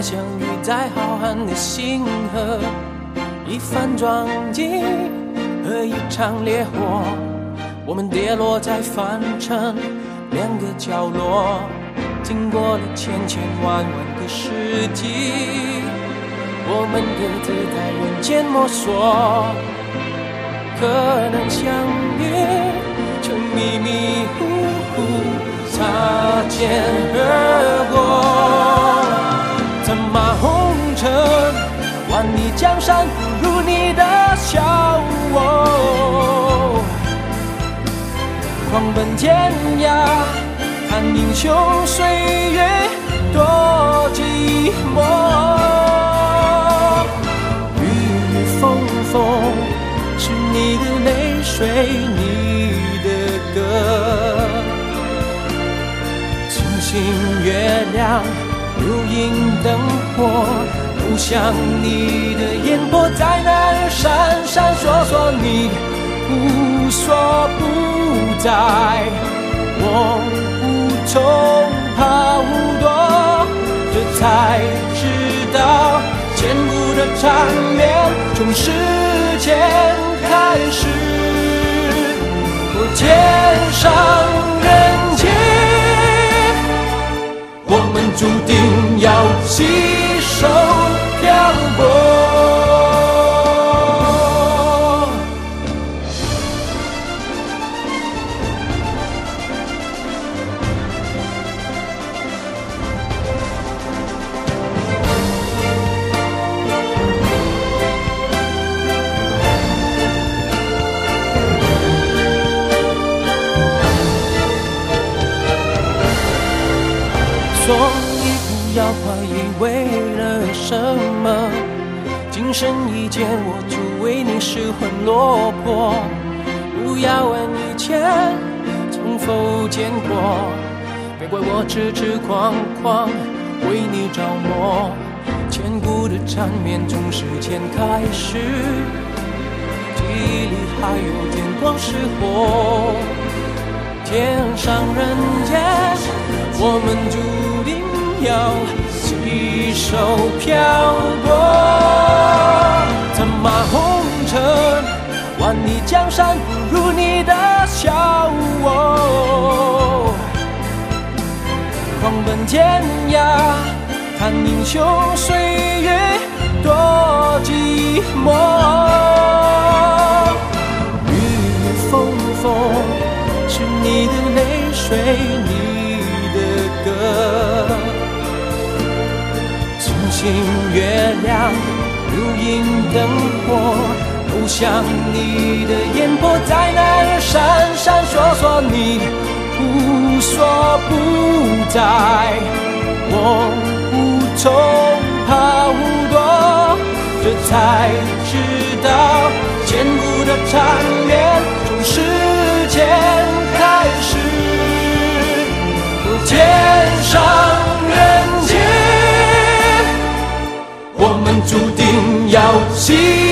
相遇在浩瀚的星河，一番撞击和一场烈火，我们跌落在凡尘两个角落，经过了千千万万个世纪，我们各自在人间摸索，可能相遇却迷迷糊糊擦肩而过。策马红尘，万里江山不如你的笑我，狂奔天涯，看英雄岁月多寂寞。雨雨风风，是你的泪水，你的歌。星星月亮，如影灯火，不像你的眼波在那儿闪闪烁烁，你无所不在，我无从逃躲，这才知道千古的缠绵从时间开始，我天上人间，我们注定要携手漂泊。所以不要怀疑为了什么，今生一见我就为你失魂落魄，不要问以前从否见过，别怪我痴痴狂狂为你着魔，千古的缠绵从时间开始，记忆里还有电光石火，天上人间，我们注定要携手漂泊。策马红尘，万里江山不如你的笑我，狂奔天涯，看英雄岁月多寂寞。雨雨风风，是你的泪水，你的歌。星星月亮，如影灯火，不像你的眼波在那儿闪闪烁烁，你无所不在，我无从逃躲，这才知道千古的缠绵从时间开始，天上人间，我们注定要携